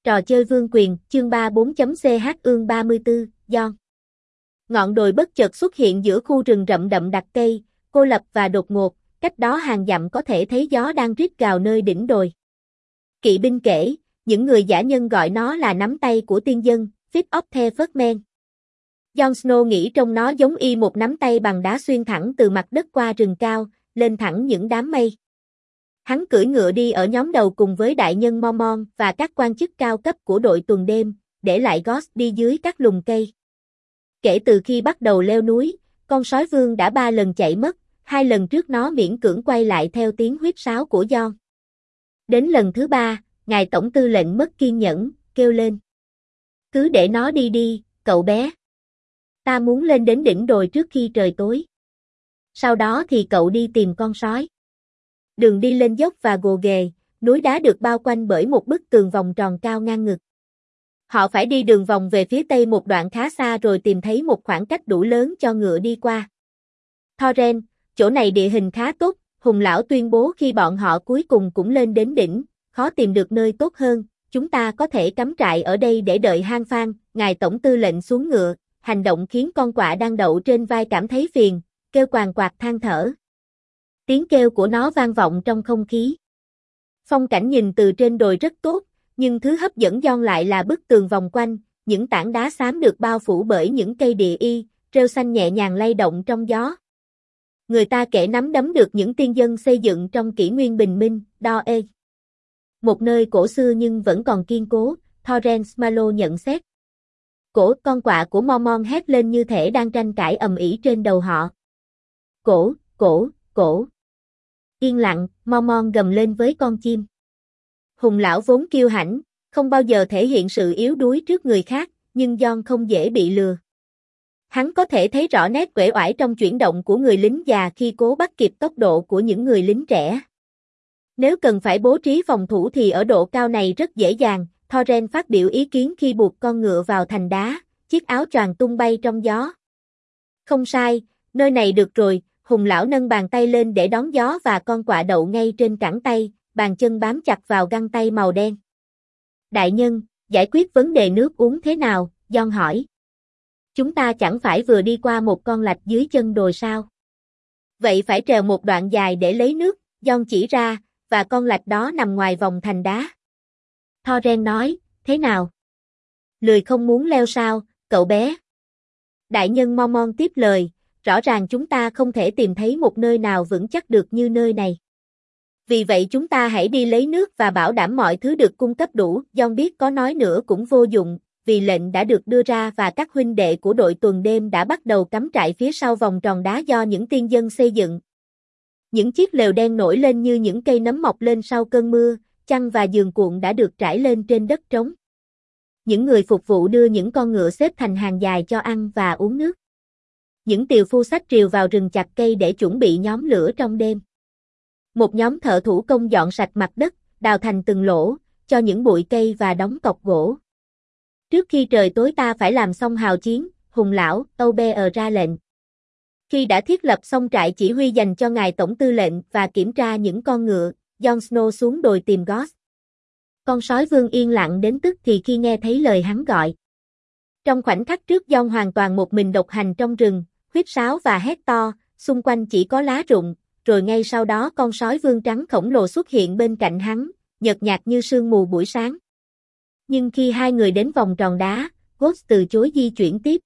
Trò chơi vương quyền, chương 34.ch ương 34, John. Ngọn đồi bất chợt xuất hiện giữa khu rừng rậm đậm đặc cây, cô lập và đột ngột, cách đó hàng dặm có thể thấy gió đang rít gào nơi đỉnh đồi. Kỵ binh kể, những người giả nhân gọi nó là nắm tay của tiên dân, Fist of the First Man. Jon Snow nghĩ trông nó giống y một nắm tay bằng đá xuyên thẳng từ mặt đất qua rừng cao, lên thẳng những đám mây. Hắn cưỡi ngựa đi ở nhóm đầu cùng với đại nhân Mormont và các quan chức cao cấp của đội tuần đêm, để lại Ghost đi dưới các lùm cây. Kể từ khi bắt đầu leo núi, con sói vương đã 3 lần chạy mất, 2 lần trước nó miễn cưỡng quay lại theo tiếng huýt sáo của Jon. Đến lần thứ 3, ngài tổng tư lệnh mất kiên nhẫn, kêu lên. Cứ để nó đi đi, cậu bé. Ta muốn lên đến đỉnh đồi trước khi trời tối. Sau đó thì cậu đi tìm con sói. Đường đi lên dốc và gồ ghề, núi đá được bao quanh bởi một bức tường vòng tròn cao ngang ngực. Họ phải đi đường vòng về phía tây một đoạn khá xa rồi tìm thấy một khoảng cách đủ lớn cho ngựa đi qua. Thoren, chỗ này địa hình khá tốt, Hùng lão tuyên bố khi bọn họ cuối cùng cũng lên đến đỉnh, khó tìm được nơi tốt hơn, chúng ta có thể cắm trại ở đây để đợi hang Phan, ngài tổng tư lệnh xuống ngựa, hành động khiến con quạ đang đậu trên vai cảm thấy phiền, kêu quàng quạt than thở. Tiếng kêu của nó vang vọng trong không khí. Phong cảnh nhìn từ trên đồi rất tốt, nhưng thứ hấp dẫn Jon lại là bức tường vòng quanh, những tảng đá xám được bao phủ bởi những cây địa y, rêu xanh nhẹ nhàng lay động trong gió. Người ta kể nắm đấm được những tiên dân xây dựng trong kỷ nguyên bình minh, Doe. Một nơi cổ xưa nhưng vẫn còn kiên cố, Thoren Malo nhận xét. Cổ con quạ của Mormont hét lên như thể đang tranh cãi ầm ĩ trên đầu họ. Cổ. Yên lặng, Mormont gầm lên với con chim. Hùng lão vốn kiêu hãnh, không bao giờ thể hiện sự yếu đuối trước người khác, nhưng Jon không dễ bị lừa. Hắn có thể thấy rõ nét uể oải trong chuyển động của người lính già khi cố bắt kịp tốc độ của những người lính trẻ. Nếu cần phải bố trí phòng thủ thì ở độ cao này rất dễ dàng, Thoren phát biểu ý kiến khi buộc con ngựa vào thành đá, chiếc áo choàng tung bay trong gió. Không sai, nơi này được rồi, Hùng lão nâng bàn tay lên để đón gió và con quạ đậu ngay trên cẳng tay, bàn chân bám chặt vào găng tay màu đen. Đại nhân, giải quyết vấn đề nước uống thế nào? Jon hỏi. Chúng ta chẳng phải vừa đi qua một con lạch dưới chân đồi sao? Vậy phải trèo một đoạn dài để lấy nước, Jon chỉ ra, và con lạch đó nằm ngoài vòng thành đá. Thoren nói, thế nào? Lười không muốn leo sao, cậu bé? Đại nhân Mormont tiếp lời, rõ ràng chúng ta không thể tìm thấy một nơi nào vững chắc được như nơi này. Vì vậy chúng ta hãy đi lấy nước và bảo đảm mọi thứ được cung cấp đủ. Jon biết có nói nữa cũng vô dụng, vì lệnh đã được đưa ra và các huynh đệ của đội tuần đêm đã bắt đầu cắm trại phía sau vòng tròn đá do những tiên dân xây dựng. Những chiếc lều đen nổi lên như những cây nấm mọc lên sau cơn mưa, chăn và giường cuộn đã được trải lên trên đất trống. Những người phục vụ đưa những con ngựa xếp thành hàng dài cho ăn và uống nước. Những tiều phu xách rìu vào rừng chặt cây để chuẩn bị nhóm lửa trong đêm. Một nhóm thợ thủ công dọn sạch mặt đất, đào thành từng lỗ, cho những bụi cây và đóng cọc gỗ. Trước khi trời tối ta phải làm xong hào chiến, Hùng lão, Obeah ra lệnh. Khi đã thiết lập xong trại chỉ huy dành cho ngài tổng tư lệnh và kiểm tra những con ngựa, Jon Snow xuống đồi tìm Ghost. Con sói vương yên lặng đến tức thì khi nghe thấy lời hắn gọi. Trong khoảnh khắc trước Jon hoàn toàn một mình độc hành trong rừng, huýt sáo và hét to, xung quanh chỉ có lá rụng, rồi ngay sau đó con sói vương trắng khổng lồ xuất hiện bên cạnh hắn, nhợt nhạt như sương mù buổi sáng. Nhưng khi hai người đến vòng tròn đá, Ghost từ chối di chuyển tiếp.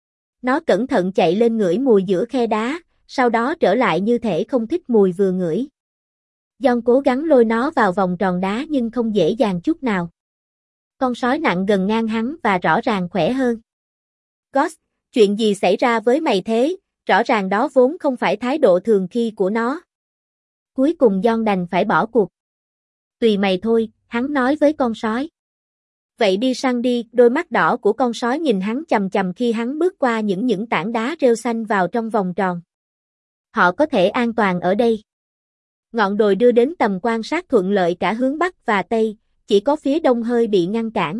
Nó cẩn thận chạy lên ngửi mùi giữa khe đá, sau đó trở lại như thể không thích mùi vừa ngửi. Jon cố gắng lôi nó vào vòng tròn đá nhưng không dễ dàng chút nào. Con sói nặng gần ngang hắn và rõ ràng khỏe hơn. Ghost, chuyện gì xảy ra với mày thế? Rõ ràng đó vốn không phải thái độ thường khi của nó. Cuối cùng Jon đành phải bỏ cuộc. Tùy mày thôi, hắn nói với con sói. Vậy đi săn đi, đôi mắt đỏ của con sói nhìn hắn chằm chằm khi hắn bước qua những tảng đá rêu xanh vào trong vòng tròn. Họ có thể an toàn ở đây. Ngọn đồi đưa đến tầm quan sát thuận lợi cả hướng Bắc và Tây, chỉ có phía Đông hơi bị ngăn cản.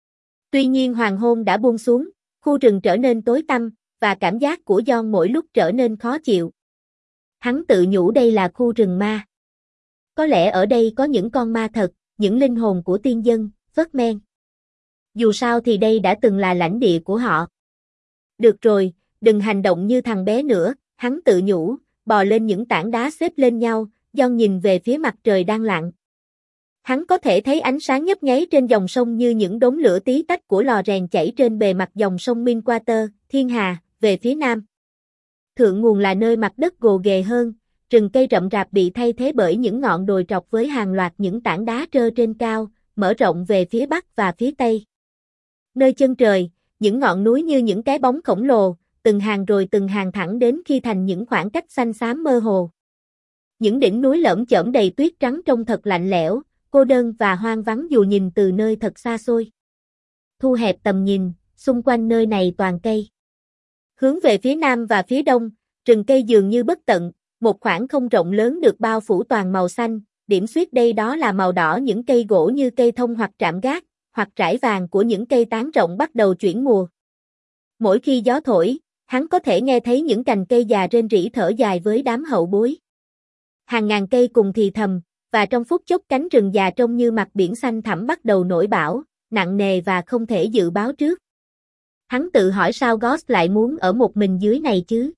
Tuy nhiên hoàng hôn đã buông xuống, khu rừng trở nên tối tăm, và cảm giác của Jon mỗi lúc trở nên khó chịu. Hắn tự nhủ đây là khu rừng ma. Có lẽ ở đây có những con ma thật, những linh hồn của tiên dân, First Man. Dù sao thì đây đã từng là lãnh địa của họ. Được rồi, đừng hành động như thằng bé nữa, hắn tự nhủ, bò lên những tảng đá xếp lên nhau, John nhìn về phía mặt trời đang lặn. Hắn có thể thấy ánh sáng nhấp nháy trên dòng sông như những đốm lửa tí tách của lò rèn chảy trên bề mặt dòng sông Minwater, Thiên Hà, về phía nam. Thượng nguồn là nơi mặt đất gồ ghề hơn, rừng cây rậm rạp bị thay thế bởi những ngọn đồi trọc với hàng loạt những tảng đá trơ trên cao, mở rộng về phía bắc và phía tây. Nơi chân trời, những ngọn núi như những cái bóng khổng lồ, từng hàng rồi từng hàng thẳng đến khi thành những khoảng cách xanh xám mơ hồ. Những đỉnh núi lởm chởm đầy tuyết trắng trông thật lạnh lẽo, cô đơn và hoang vắng dù nhìn từ nơi thật xa xôi. Thu hẹp tầm nhìn, xung quanh nơi này toàn cây. Hướng về phía nam và phía đông, rừng cây dường như bất tận, một khoảng không rộng lớn được bao phủ toàn màu xanh, điểm xuyết đây đó là màu đỏ những cây gỗ như cây thông hoặc trạm gác, hoặc trải vàng của những cây tán rộng bắt đầu chuyển mùa. Mỗi khi gió thổi, hắn có thể nghe thấy những cành cây già rên rỉ thở dài với đám hậu bối. Hàng ngàn cây cùng thì thầm, và trong phút chốc cánh rừng già trông như mặt biển xanh thẳm bắt đầu nổi bão, nặng nề và không thể dự báo trước. Hắn tự hỏi sao Ghost lại muốn ở một mình dưới này chứ?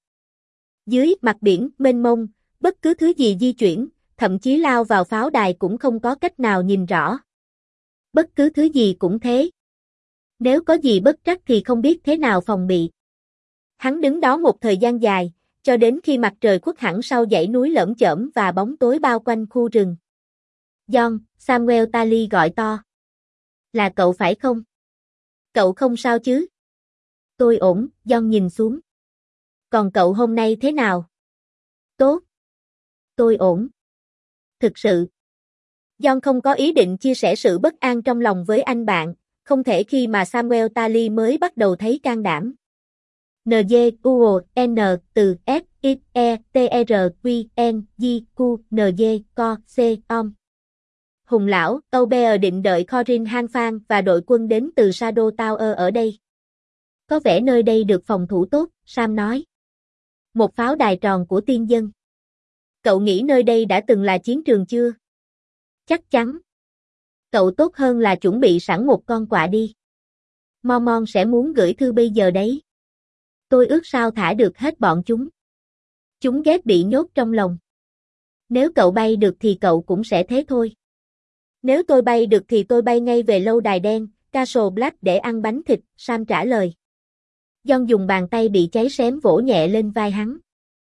Dưới mặt biển mênh mông, bất cứ thứ gì di chuyển, thậm chí lao vào pháo đài cũng không có cách nào nhìn rõ. Bất cứ thứ gì cũng thế. Nếu có gì bất trắc thì không biết thế nào phòng bị. Hắn đứng đó một thời gian dài, cho đến khi mặt trời khuất hẳn sau dãy núi lởm chởm và bóng tối bao quanh khu rừng. John, Samuel Tally gọi to. Là cậu phải không? Cậu không sao chứ? Tôi ổn, John nhìn xuống. Còn cậu hôm nay thế nào? Tốt. Tôi ổn. Thực sự. John không có ý định chia sẻ sự bất an trong lòng với anh bạn, không thể khi mà Samuel Tally mới bắt đầu thấy can đảm. N-G-U-O-N từ S-I-E-T-R-Q-N-G Q-N-G Co C-Om. Hùng lão, Obear định đợi Corin Hanfan và đội quân đến từ Shadow Tower ở đây. Có vẻ nơi đây được phòng thủ tốt, Sam nói. Một pháo đài tròn của tiên dân. Cậu nghĩ nơi đây đã từng là chiến trường chưa? Chắc chắn. Cậu tốt hơn là chuẩn bị sẵn một con quạ đi. Mormon sẽ muốn gửi thư bây giờ đấy. Tôi ước sao thả được hết bọn chúng. Chúng ghét bị nhốt trong lồng. Nếu cậu bay được thì cậu cũng sẽ thế thôi. Nếu tôi bay được thì tôi bay ngay về lâu đài đen, Castle Black để ăn bánh thịt, Sam trả lời. John dùng bàn tay bị cháy xém vỗ nhẹ lên vai hắn.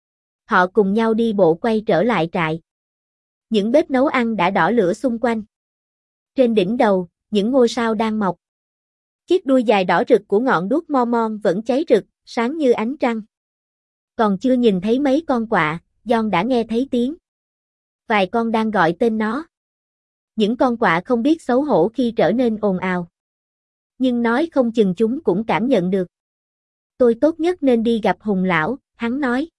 Họ cùng nhau đi bộ quay trở lại trại. Những bếp nấu ăn đã đỏ lửa xung quanh. Trên đỉnh đầu, những ngôi sao đang mọc. Chiếc đuôi dài đỏ rực của ngọn đuốc Mormon vẫn cháy rực, sáng như ánh trăng. Còn chưa nhìn thấy mấy con quạ, John đã nghe thấy tiếng. Vài con đang gọi tên nó. Những con quạ không biết xấu hổ khi trở nên ồn ào. Nhưng nói không chừng chúng cũng cảm nhận được. Tôi tốt nhất nên đi gặp Hùng lão, hắn nói.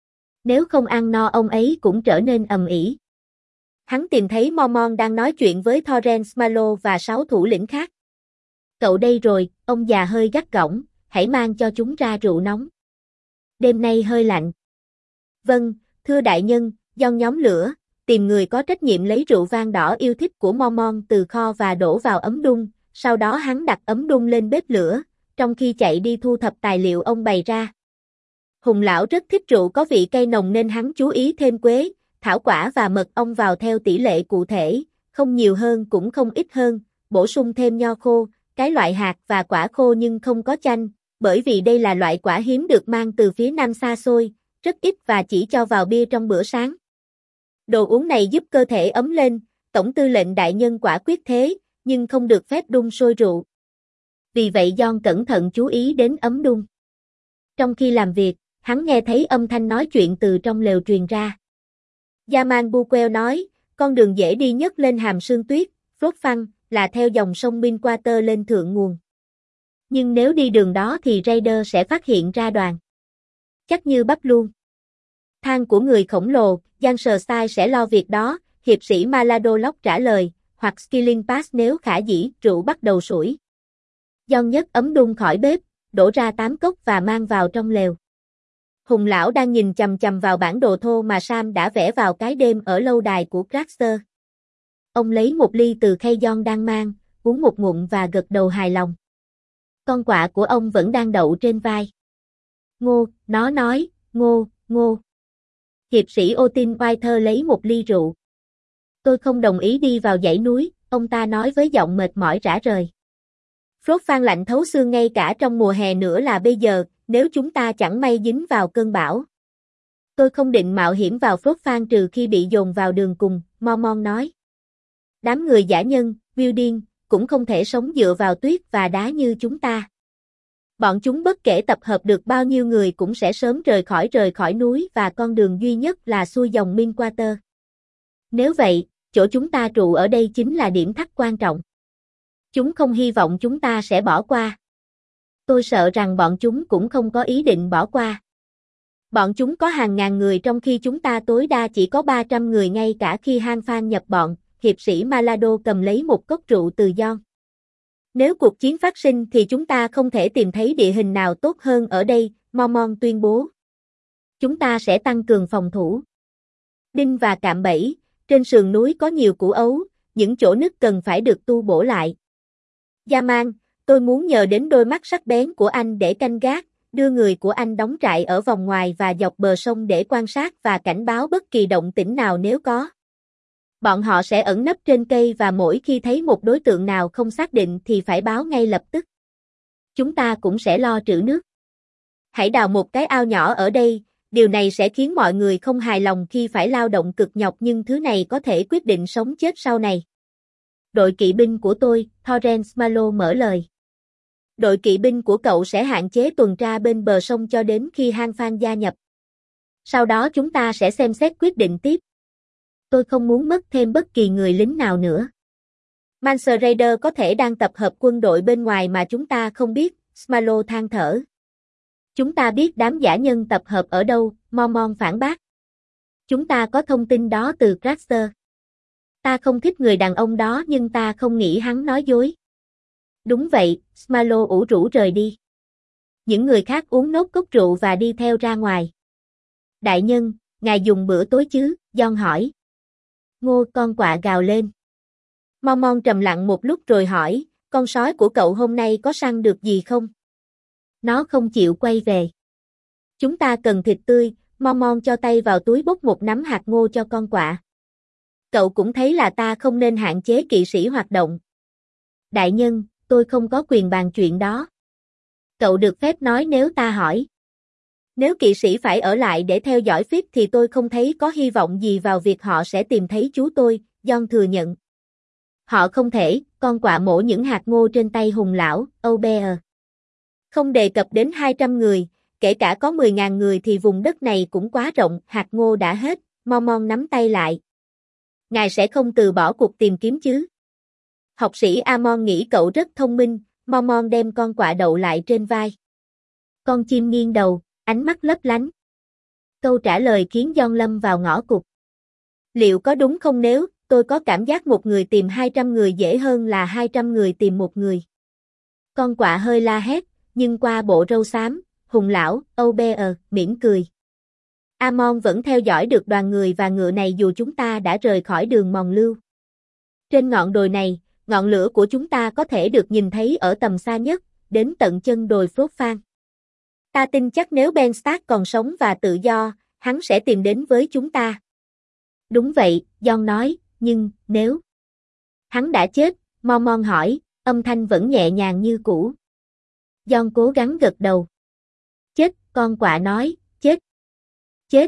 Nếu không ăn no ông ấy cũng trở nên ầm ĩ. Hắn tìm thấy Mormon đang nói chuyện với Torrance Malo và 6 thủ lĩnh khác. Cậu đây rồi, ông già hơi gắt gỏng, hãy mang cho chúng ra rượu nóng. Đêm nay hơi lạnh. Vâng, thưa đại nhân, John nhóm lửa, tìm người có trách nhiệm lấy rượu vang đỏ yêu thích của Mormon từ kho và đổ vào ấm đun, sau đó hắn đặt ấm đun lên bếp lửa, trong khi chạy đi thu thập tài liệu ông bày ra. Hùng lão rất thích rượu có vị cay nồng nên hắn chú ý thêm quế, thảo quả và mật ong vào theo tỷ lệ cụ thể, không nhiều hơn cũng không ít hơn, bổ sung thêm nho khô, cái loại hạt và quả khô nhưng không có chanh, bởi vì đây là loại quả hiếm được mang từ phía nam xa xôi, rất ít và chỉ cho vào bia trong bữa sáng. Đồ uống này giúp cơ thể ấm lên, tổng tư lệnh đại nhân quả quyết thế, nhưng không được phép đun sôi rượu. Vì vậy John cẩn thận chú ý đến ấm đun. Trong khi làm việc, hắn nghe thấy âm thanh nói chuyện từ trong lều truyền ra. Yaman Buquel nói, con đường dễ đi nhất lên hàm sương tuyết, Frostfang, là theo dòng sông Minwater lên thượng nguồn. Nhưng nếu đi đường đó thì Raider sẽ phát hiện ra đoàn. Chắc như bắp luôn. Thang của người khổng lồ, Janserstein sẽ lo việc đó, hiệp sĩ Maladolok trả lời, hoặc Skilling Pass nếu khả dĩ, rượu bắt đầu sủi. John nhấc ấm đun khỏi bếp, đổ ra 8 cốc và mang vào trong lều. Hùng lão đang nhìn chằm chằm vào bản đồ thô mà Sam đã vẽ vào cái đêm ở lâu đài của Crackster. Ông lấy một ly từ khay John đang mang, uống một ngụm và gật đầu hài lòng. Con quạ của ông vẫn đang đậu trên vai. Ngô, nó nói, ngô, ngô. Hiệp sĩ Otin Whiter lấy một ly rượu. Tôi không đồng ý đi vào dãy núi, ông ta nói với giọng mệt mỏi rã rời. Phốt phan lạnh thấu xương ngay cả trong mùa hè nữa là bây giờ, nếu chúng ta chẳng may dính vào cơn bão. Tôi không định mạo hiểm vào phốt phan trừ khi bị dồn vào đường cùng, Mormon nói. Đám người dã nhân, Wilden, cũng không thể sống dựa vào tuyết và đá như chúng ta. Bọn chúng bất kể tập hợp được bao nhiêu người cũng sẽ sớm rời khỏi núi và con đường duy nhất là xuôi dòng Minwater. Nếu vậy, chỗ chúng ta trụ ở đây chính là điểm thắt quan trọng. Chúng không hy vọng chúng ta sẽ bỏ qua. Tôi sợ rằng bọn chúng cũng không có ý định bỏ qua. Bọn chúng có hàng ngàn người trong khi chúng ta tối đa chỉ có 300 người ngay cả khi Han Phan nhập bọn, hiệp sĩ Malado cầm lấy một cốc rượu từ John. Nếu cuộc chiến phát sinh thì chúng ta không thể tìm thấy địa hình nào tốt hơn ở đây, Mormon tuyên bố. Chúng ta sẽ tăng cường phòng thủ. Đinh và cạm bẫy, trên sườn núi có nhiều củ ấu, những chỗ nứt cần phải được tu bổ lại. Yaman, tôi muốn nhờ đến đôi mắt sắc bén của anh để canh gác, đưa người của anh đóng trại ở vòng ngoài và dọc bờ sông để quan sát và cảnh báo bất kỳ động tĩnh nào nếu có. Bọn họ sẽ ẩn nấp trên cây và mỗi khi thấy một đối tượng nào không xác định thì phải báo ngay lập tức. Chúng ta cũng sẽ lo trữ nước. Hãy đào một cái ao nhỏ ở đây, điều này sẽ khiến mọi người không hài lòng khi phải lao động cực nhọc nhưng thứ này có thể quyết định sống chết sau này. Đội kỵ binh của tôi, Torrance Malo mở lời. Đội kỵ binh của cậu sẽ hạn chế tuần tra bên bờ sông cho đến khi Han Phan gia nhập. Sau đó chúng ta sẽ xem xét quyết định tiếp. Tôi không muốn mất thêm bất kỳ người lính nào nữa. Manser Raider có thể đang tập hợp quân đội bên ngoài mà chúng ta không biết, Smalo than thở. Chúng ta biết đám dã nhân tập hợp ở đâu, Mormon phản bác. Chúng ta có thông tin đó từ Craster. Ta không thích người đàn ông đó nhưng ta không nghĩ hắn nói dối. Đúng vậy, Smalo ủ rũ rời đi. Những người khác uống nốt cốc rượu và đi theo ra ngoài. Đại nhân, ngài dùng bữa tối chứ, John hỏi. Ngô, con quạ gào lên. Mormon trầm lặng một lúc rồi hỏi, con sói của cậu hôm nay có săn được gì không? Nó không chịu quay về. Chúng ta cần thịt tươi, Mormon cho tay vào túi bốc một nắm hạt ngô cho con quạ. Cậu cũng thấy là ta không nên hạn chế kỵ sĩ hoạt động. Đại nhân, tôi không có quyền bàn chuyện đó. Cậu được phép nói nếu ta hỏi. Nếu kỵ sĩ phải ở lại để theo dõi Fitz thì tôi không thấy có hy vọng gì vào việc họ sẽ tìm thấy chú tôi, John thừa nhận. Họ không thể, con quạ mổ những hạt ngô trên tay hùng lão, O'Bear. Không đề cập đến 200 người, kể cả có 10.000 người thì vùng đất này cũng quá rộng, hạt ngô đã hết, Mormon nắm tay lại. Ngài sẽ không từ bỏ cuộc tìm kiếm chứ? Học sĩ Amon nghĩ cậu rất thông minh, Mormon đem con quạ đậu lại trên vai. Con chim nghiêng đầu, ánh mắt lấp lánh. Câu trả lời khiến John lâm vào ngõ cụt. Liệu có đúng không nếu, tôi có cảm giác một người tìm 200 người dễ hơn là 200 người tìm một người. Con quạ hơi la hét, nhưng qua bộ râu xám, hùng lão, O'Bear, mỉm cười. Amon vẫn theo dõi được đoàn người và ngựa này dù chúng ta đã rời khỏi đường mòn lưu. Trên ngọn đồi này, ngọn lửa của chúng ta có thể được nhìn thấy ở tầm xa nhất, đến tận chân đồi Phốt Phan. Ta tin chắc nếu Ben Stark còn sống và tự do, hắn sẽ tìm đến với chúng ta. Đúng vậy, John nói, nhưng, nếu hắn đã chết, Mormon hỏi, âm thanh vẫn nhẹ nhàng như cũ. John cố gắng gật đầu. Chết, con quạ nói, chết. Chết.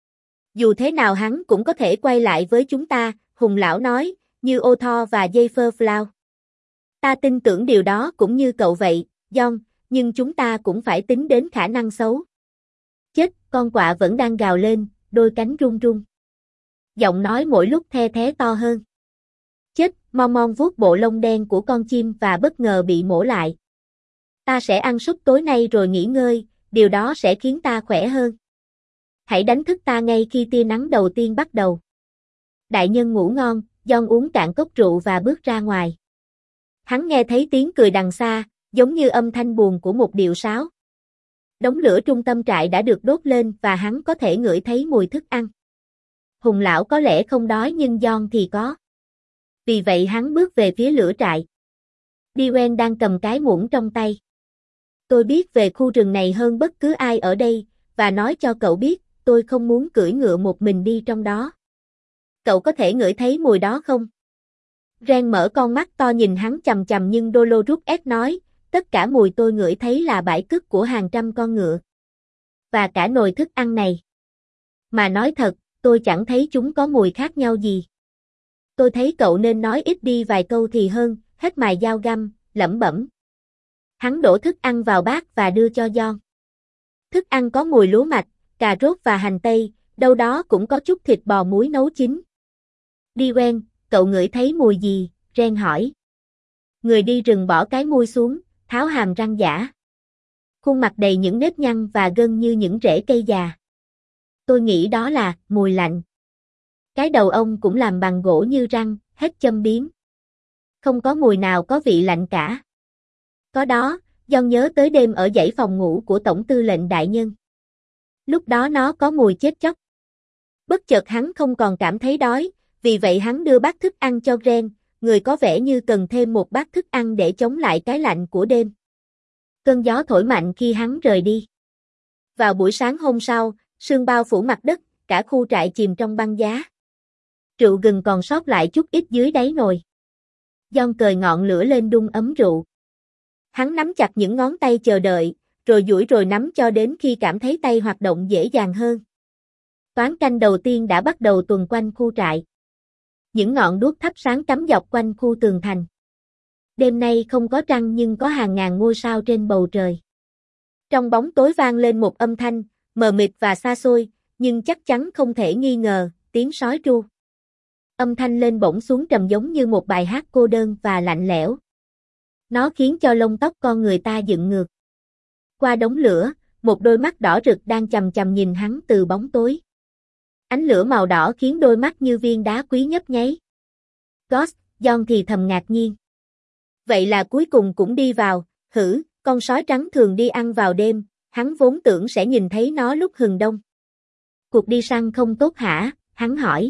Dù thế nào hắn cũng có thể quay lại với chúng ta, hùng lão nói, như Othor và Jaefer Flow. Ta tin tưởng điều đó cũng như cậu vậy, John, nhưng chúng ta cũng phải tính đến khả năng xấu. Chết, con quạ vẫn đang gào lên, đôi cánh run run. Giọng nói mỗi lúc the thé to hơn. Chết, Mormon vuốt bộ lông đen của con chim và bất ngờ bị mổ lại. Ta sẽ ăn súp tối nay rồi nghỉ ngơi, điều đó sẽ khiến ta khỏe hơn. Hãy đánh thức ta ngay khi tia nắng đầu tiên bắt đầu. Đại nhân ngủ ngon, John uống cạn cốc rượu và bước ra ngoài. Hắn nghe thấy tiếng cười đằng xa, giống như âm thanh buồn của một điệu sáo. Đống lửa trung tâm trại đã được đốt lên và hắn có thể ngửi thấy mùi thức ăn. Hùng lão có lẽ không đói nhưng John thì có. Vì vậy hắn bước về phía lửa trại. Điwen đang cầm cái muỗng trong tay. Tôi biết về khu rừng này hơn bất cứ ai ở đây, và nói cho cậu biết, tôi không muốn cưỡi ngựa một mình đi trong đó. Cậu có thể ngửi thấy mùi đó không? Ren mở con mắt to nhìn hắn chằm chằm nhưng Dolores nói, tất cả mùi tôi ngửi thấy là bãi cứt của hàng trăm con ngựa. Và cả nồi thức ăn này. Mà nói thật, tôi chẳng thấy chúng có mùi khác nhau gì. Tôi thấy cậu nên nói ít đi vài câu thì hơn, hết mài dao găm, lẩm bẩm. Hắn đổ thức ăn vào bát và đưa cho John. Thức ăn có mùi lúa mạch, cà rốt và hành tây, đâu đó cũng có chút thịt bò muối nấu chín. Điwen, cậu ngửi thấy mùi gì? Ren hỏi. Người đi rừng bỏ cái muôi xuống, tháo hàm răng giả. Khuôn mặt đầy những nếp nhăn và gân như những rễ cây già. Tôi nghĩ đó là mùi lạnh. Cái đầu ông cũng làm bằng gỗ như răng, hết châm biếm. Không có mùi nào có vị lạnh cả. Có đó, John nhớ tới đêm ở dãy phòng ngủ của Tổng tư lệnh đại nhân. Lúc đó nó có mùi chết chóc. Bất chợt hắn không còn cảm thấy đói, vì vậy hắn đưa bát thức ăn cho Ren, người có vẻ như cần thêm một bát thức ăn để chống lại cái lạnh của đêm. Cơn gió thổi mạnh khi hắn rời đi. Vào buổi sáng hôm sau, sương bao phủ mặt đất, cả khu trại chìm trong băng giá. Rượu gừng còn sót lại chút ít dưới đáy nồi. John cời ngọn lửa lên đun ấm rượu. Hắn nắm chặt những ngón tay chờ đợi, rồi duỗi rồi nắm cho đến khi cảm thấy tay hoạt động dễ dàng hơn. Toán canh đầu tiên đã bắt đầu tuần quanh khu trại. Những ngọn đuốc thắp sáng cắm dọc quanh khu tường thành. Đêm nay không có trăng nhưng có hàng ngàn ngôi sao trên bầu trời. Trong bóng tối vang lên một âm thanh, mờ mịt và xa xôi, nhưng chắc chắn không thể nghi ngờ, tiếng sói tru. Âm thanh lên bổng xuống trầm giống như một bài hát cô đơn và lạnh lẽo. Nó khiến cho lông tóc con người ta dựng ngược. Qua đống lửa, một đôi mắt đỏ rực đang chằm chằm nhìn hắn từ bóng tối. Ánh lửa màu đỏ khiến đôi mắt như viên đá quý nhấp nháy. Ghost, John thì thầm ngạc nhiên. Vậy là cuối cùng cũng đi vào, hử, con sói trắng thường đi ăn vào đêm, hắn vốn tưởng sẽ nhìn thấy nó lúc hừng đông. Cuộc đi săn không tốt hả, hắn hỏi.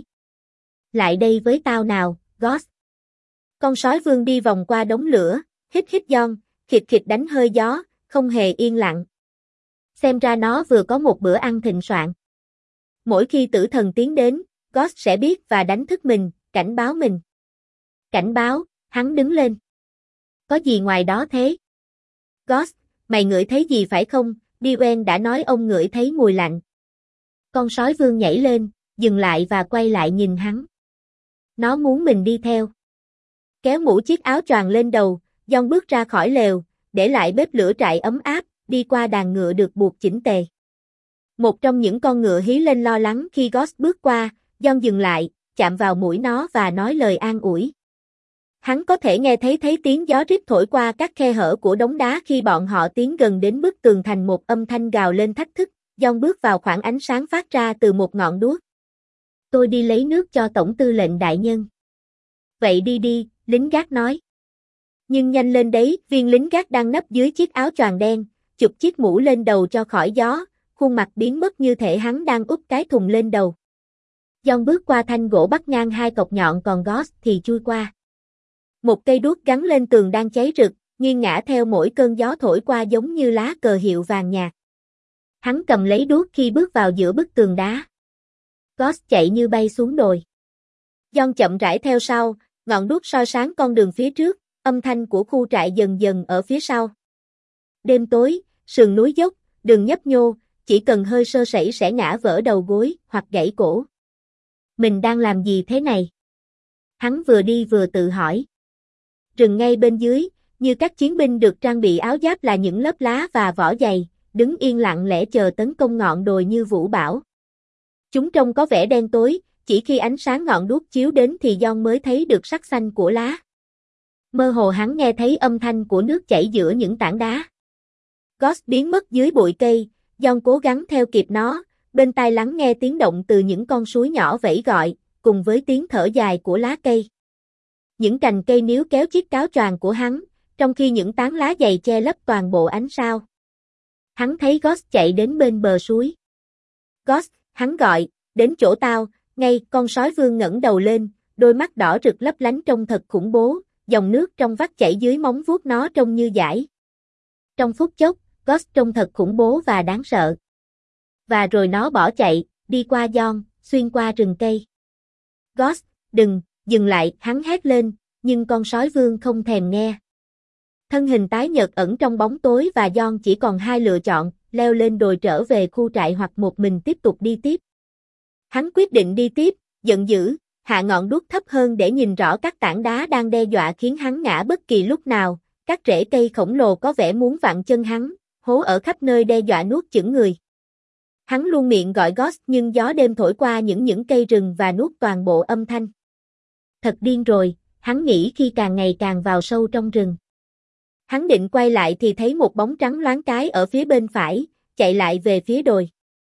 Lại đây với tao nào, Ghost. Con sói vương đi vòng qua đống lửa, hít John, khịt khịt đánh hơi gió, không hề yên lặng. Xem ra nó vừa có một bữa ăn thịnh soạn. Mỗi khi tử thần tiến đến, Ghost sẽ biết và đánh thức mình, cảnh báo mình. Cảnh báo, hắn đứng lên. Có gì ngoài đó thế? Ghost, mày ngửi thấy gì phải không? Điwen đã nói ông ngửi thấy mùi lạnh. Con sói vương nhảy lên, dừng lại và quay lại nhìn hắn. Nó muốn mình đi theo. Kéo mũ chiếc áo choàng lên đầu, John bước ra khỏi lều, để lại bếp lửa trại ấm áp, đi qua đàn ngựa được buộc chỉnh tề. Một trong những con ngựa hí lên lo lắng khi Ghost bước qua, John dừng lại, chạm vào mũi nó và nói lời an ủi. Hắn có thể nghe thấy tiếng gió rít thổi qua các khe hở của đống đá khi bọn họ tiến gần đến bức tường thành, một âm thanh gào lên thách thức. John bước vào khoảng ánh sáng phát ra từ một ngọn đuốc. Tôi đi lấy nước cho Tổng tư lệnh đại nhân. Vậy đi đi, lính gác nói. Nhưng nhanh lên đấy, viên lính gác đang nấp dưới chiếc áo choàng đen, chụp chiếc mũ lên đầu cho khỏi gió, khuôn mặt biến mất như thể hắn đang úp cái thùng lên đầu. John bước qua thanh gỗ bắt ngang hai cọc nhọn, còn Ghost thì chui qua. Một cây đuốc gắn lên tường đang cháy rực, nghiêng ngả theo mỗi cơn gió thổi qua giống như lá cờ hiệu vàng nhạt. Hắn cầm lấy đuốc khi bước vào giữa bức tường đá. Ghost chạy như bay xuống đồi. John chậm rãi theo sau, ngọn đuốc soi sáng con đường phía trước, âm thanh của khu trại dần dần ở phía sau. Đêm tối, sườn núi dốc, đường nhấp nhô, chỉ cần hơi sơ sẩy sẽ ngã vỡ đầu gối hoặc gãy cổ. Mình đang làm gì thế này? Hắn vừa đi vừa tự hỏi. Rừng ngay bên dưới, như các chiến binh được trang bị áo giáp là những lớp lá và vỏ dày, đứng yên lặng lẽ chờ tấn công ngọn đồi như vũ bão. Chúng trông có vẻ đen tối, chỉ khi ánh sáng ngọn đuốc chiếu đến thì John mới thấy được sắc xanh của lá. Mơ hồ hắn nghe thấy âm thanh của nước chảy giữa những tảng đá. Ghost biến mất dưới bụi cây, John cố gắng theo kịp nó, bên tai lắng nghe tiếng động từ những con suối nhỏ vẫy gọi, cùng với tiếng thở dài của lá cây. Những cành cây níu kéo chiếc áo choàng của hắn, trong khi những tán lá dày che lấp toàn bộ ánh sao. Hắn thấy Ghost chạy đến bên bờ suối. Ghost, hắn gọi, đến chỗ tao, ngay. Con sói vương ngẩng đầu lên, đôi mắt đỏ rực lấp lánh trông thật khủng bố, dòng nước trong vắt chảy dưới móng vuốt nó trông như dải. Trong phút chốc, Ghost trông thật khủng bố và đáng sợ. Và rồi nó bỏ chạy, đi qua John, xuyên qua rừng cây. Ghost, đừng, dừng lại, hắn hét lên, nhưng con sói vương không thèm nghe. Thân hình tái nhợt ẩn trong bóng tối và John chỉ còn hai lựa chọn, leo lên đồi trở về khu trại hoặc một mình tiếp tục đi tiếp. Hắn quyết định đi tiếp, giận dữ, hạ ngọn đuốc thấp hơn để nhìn rõ các tảng đá đang đe dọa khiến hắn ngã bất kỳ lúc nào, các rễ cây khổng lồ có vẻ muốn vặn chân hắn, hố ở khắp nơi đe dọa nuốt chửng người. Hắn luôn miệng gọi Ghost nhưng gió đêm thổi qua những cây rừng và nuốt toàn bộ âm thanh. Thật điên rồi, hắn nghĩ khi càng ngày càng vào sâu trong rừng. Hắn định quay lại thì thấy một bóng trắng loáng cái ở phía bên phải, chạy lại về phía đồi.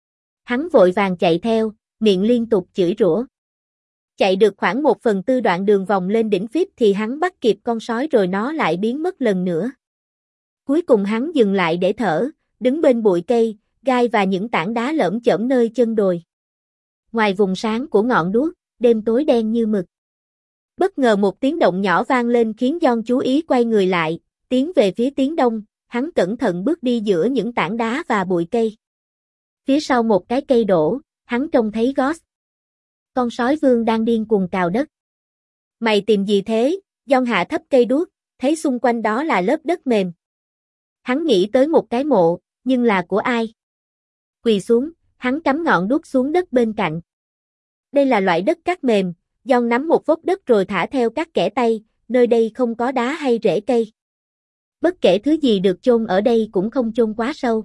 Hắn vội vàng chạy theo, miệng liên tục chửi rủa. Chạy được khoảng 1/4 đoạn đường vòng lên đỉnh Phíp thì hắn bắt kịp con sói rồi nó lại biến mất lần nữa. Cuối cùng hắn dừng lại để thở, đứng bên bụi cây, gai và những tảng đá lởm chởm nơi chân đồi. Ngoài vùng sáng của ngọn đuốc, đêm tối đen như mực. Bất ngờ một tiếng động nhỏ vang lên khiến John chú ý quay người lại, tiến về phía tiếng đông, hắn cẩn thận bước đi giữa những tảng đá và bụi cây. Phía sau một cái cây đổ, hắn trông thấy Ghost. Con sói vương đang điên cuồng cào đất. Mày tìm gì thế? John hạ thấp cây đuốc, thấy xung quanh đó là lớp đất mềm. Hắn nghĩ tới một cái mộ, nhưng là của ai? Quỳ xuống, hắn cắm ngọn đuốc xuống đất bên cạnh. Đây là loại đất cát mềm, John nắm một vốc đất rồi thả theo các kẽ tay, nơi đây không có đá hay rễ cây. Bất kể thứ gì được chôn ở đây cũng không chôn quá sâu.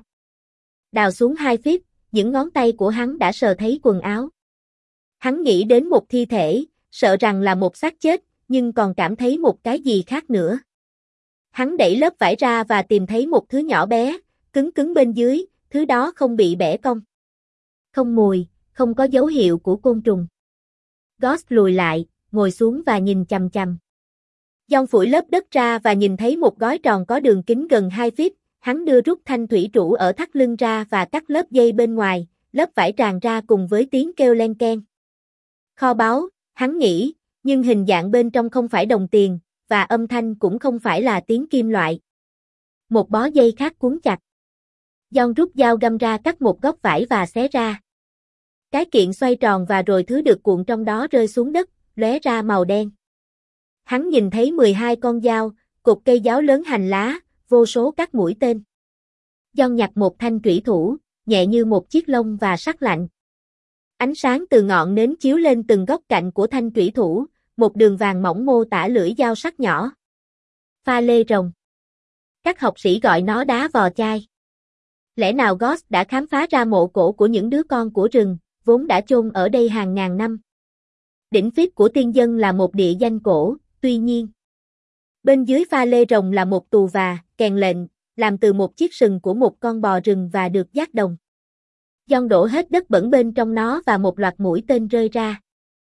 Đào xuống 2 feet, những ngón tay của hắn đã sờ thấy quần áo. Hắn nghĩ đến một thi thể, sợ rằng là một xác chết, nhưng còn cảm thấy một cái gì khác nữa. Hắn đẩy lớp vải ra và tìm thấy một thứ nhỏ bé, cứng cứng bên dưới, thứ đó không bị bẻ cong. Không mùi, không có dấu hiệu của côn trùng. Ghost lùi lại, ngồi xuống và nhìn chằm chằm. John phủi lớp đất ra và nhìn thấy một gói tròn có đường kính gần 2 feet, hắn đưa rút thanh thủy trụ ở thắt lưng ra và cắt lớp dây bên ngoài, lớp vải tràn ra cùng với tiếng kêu len keng. Kho báu, hắn nghĩ, nhưng hình dạng bên trong không phải đồng tiền, và âm thanh cũng không phải là tiếng kim loại. Một bó dây khác cuốn chặt. John rút dao găm ra cắt một góc vải và xé ra. Cái kiện xoay tròn và rồi thứ được cuộn trong đó rơi xuống đất, lóe ra màu đen. Hắn nhìn thấy 12 con dao, cục cây giáo lớn hành lá, vô số các mũi tên. John nhặt một thanh trủy thủ, nhẹ như một chiếc lông và sắc lạnh. Ánh sáng từ ngọn nến chiếu lên từng góc cạnh của thanh trủy thủ, một đường vàng mỏng mô tả lưỡi dao sắc nhỏ. Pha lê rồng. Các học sĩ gọi nó đá vò chai. Lẽ nào Ghost đã khám phá ra mộ cổ của những đứa con của rừng, vốn đã chôn ở đây hàng ngàn năm. Đỉnh Phíp của tiên dân là một địa danh cổ, tuy nhiên. Bên dưới pha lê rồng là một tù và, kèn lệnh, làm từ một chiếc sừng của một con bò rừng và được dát đồng. John đổ hết đất bẩn bên trong nó và một loạt mũi tên rơi ra.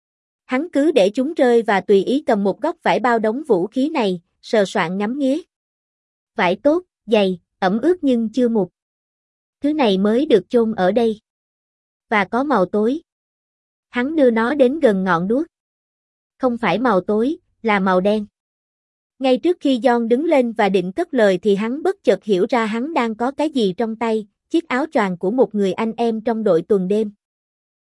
Hắn cứ để chúng rơi và tùy ý cầm một góc vải bao đống vũ khí này, sờ soạn ngắm nghía. Vải tốt, dày, ẩm ướt nhưng chưa mục. Thứ này mới được chôn ở đây. Và có màu tối. Hắn đưa nó đến gần ngọn đuốc. Không phải màu tối, là màu đen. Ngay trước khi John đứng lên và định cất lời thì hắn bất chợt hiểu ra hắn đang có cái gì trong tay, chiếc áo choàng của một người anh em trong đội tuần đêm.